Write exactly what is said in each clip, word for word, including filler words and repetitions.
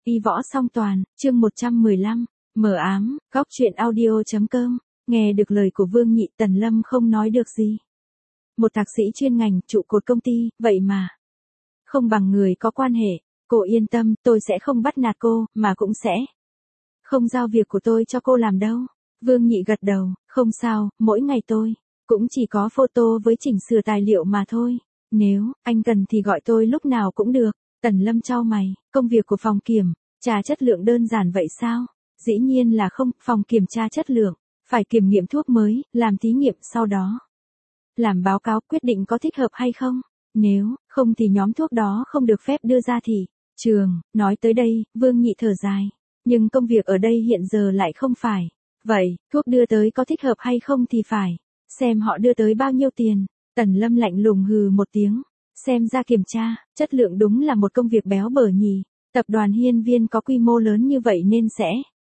Y võ song toàn, chương một trăm mười lăm, mờ ám, góc truyện audio.com, nghe được lời của Vương Nhị Tần Lâm không nói được gì. Một thạc sĩ chuyên ngành, trụ cột công ty, vậy mà. Không bằng người có quan hệ, cô yên tâm, tôi sẽ không bắt nạt cô, mà cũng sẽ không giao việc của tôi cho cô làm đâu. Vương Nhị gật đầu, không sao, mỗi ngày tôi cũng chỉ có photo với chỉnh sửa tài liệu mà thôi. Nếu anh cần thì gọi tôi lúc nào cũng được. Tần Lâm chau mày, công việc của phòng kiểm tra chất lượng đơn giản vậy sao? Dĩ nhiên là không, phòng kiểm tra chất lượng phải kiểm nghiệm thuốc mới, làm thí nghiệm sau đó làm báo cáo quyết định có thích hợp hay không. Nếu không thì nhóm thuốc đó không được phép đưa ra thị trường. Nói tới đây, Vương Nhị thở dài, nhưng công việc ở đây hiện giờ lại không phải vậy, thuốc đưa tới có thích hợp hay không thì phải xem họ đưa tới bao nhiêu tiền. Tần Lâm lạnh lùng hừ một tiếng, xem ra kiểm tra chất lượng đúng là một công việc béo bở nhỉ. Tập đoàn Hiên Viên có quy mô lớn như vậy nên sẽ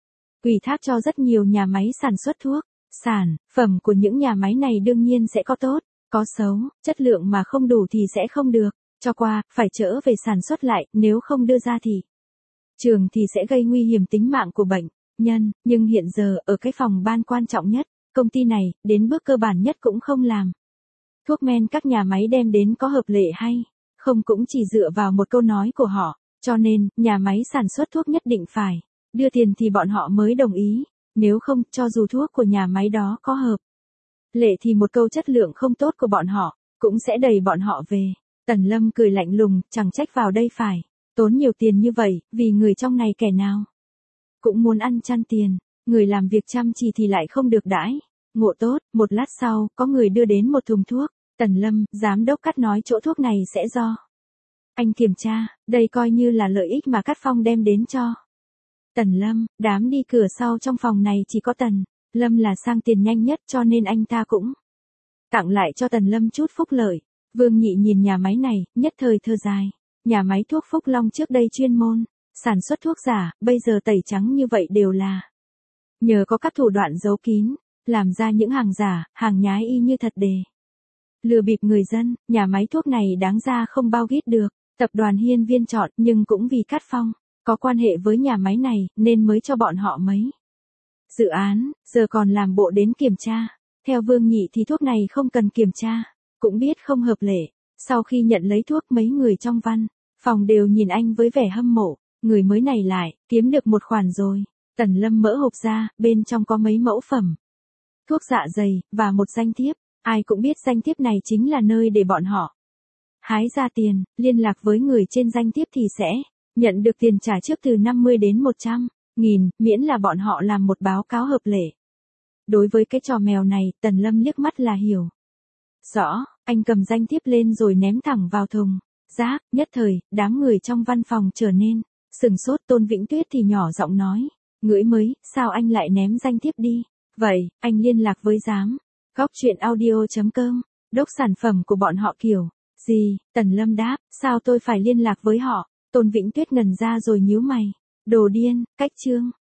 ủy thác cho rất nhiều nhà máy sản xuất thuốc. Sản phẩm của những nhà máy này đương nhiên sẽ có tốt, có xấu, chất lượng mà không đủ thì sẽ không được cho qua, phải trở về sản xuất lại, nếu không đưa ra thị trường thì sẽ gây nguy hiểm tính mạng của bệnh nhân. Nhưng hiện giờ ở cái phòng ban quan trọng nhất, công ty này, đến bước cơ bản nhất cũng không làm. Thuốc men các nhà máy đem đến có hợp lệ hay không cũng chỉ dựa vào một câu nói của họ, cho nên, nhà máy sản xuất thuốc nhất định phải đưa tiền thì bọn họ mới đồng ý, nếu không, cho dù thuốc của nhà máy đó có hợp lệ thì một câu chất lượng không tốt của bọn họ, cũng sẽ đẩy bọn họ về. Tần Lâm cười lạnh lùng, chẳng trách vào đây phải tốn nhiều tiền như vậy, vì người trong này kẻ nào cũng muốn ăn chăn tiền, người làm việc chăm chỉ thì lại không được đãi ngộ tốt. Một lát sau, có người đưa đến một thùng thuốc. Tần Lâm, giám đốc Cát nói chỗ thuốc này sẽ do anh kiểm tra, đây coi như là lợi ích mà Cát Phong đem đến cho Tần Lâm. Đám đi cửa sau trong phòng này chỉ có Tần Lâm là sang tiền nhanh nhất, cho nên anh ta cũng tặng lại cho Tần Lâm chút phúc lợi. Vương Nhị nhìn nhà máy này, nhất thời thở dài. Nhà máy thuốc Phúc Long trước đây chuyên môn sản xuất thuốc giả, bây giờ tẩy trắng như vậy đều là nhờ có các thủ đoạn giấu kín, làm ra những hàng giả, hàng nhái y như thật để lừa bịp người dân. Nhà máy thuốc này đáng ra không bao gít được tập đoàn Hiên Viên chọn, nhưng cũng vì Cát Phong có quan hệ với nhà máy này, nên mới cho bọn họ mấy dự án, giờ còn làm bộ đến kiểm tra. Theo Vương Nhị thì thuốc này không cần kiểm tra, cũng biết không hợp lệ. Sau khi nhận lấy thuốc, mấy người trong văn phòng đều nhìn anh với vẻ hâm mộ, người mới này lại kiếm được một khoản rồi. Tần Lâm mở hộp ra, bên trong có mấy mẫu phẩm thuốc dạ dày, và một danh thiếp. Ai cũng biết danh thiếp này chính là nơi để bọn họ hái ra tiền, liên lạc với người trên danh thiếp thì sẽ nhận được tiền trả trước từ năm mươi đến một trăm nghìn, miễn là bọn họ làm một báo cáo hợp lệ. Đối với cái trò mèo này, Tần Lâm liếc mắt là hiểu rõ, anh cầm danh thiếp lên rồi ném thẳng vào thùng rác. Nhất thời, đám người trong văn phòng trở nên sừng sốt. Tôn Vĩnh Tuyết thì nhỏ giọng nói, ngửi mới, sao anh lại ném danh thiếp đi? Vậy, anh liên lạc với giám góc truyện audio.com, đốc sản phẩm của bọn họ kiểu gì? Tần Lâm đáp, sao tôi phải liên lạc với họ? Tôn Vĩnh Tuyết ngần ra rồi nhíu mày, đồ điên, cách chương.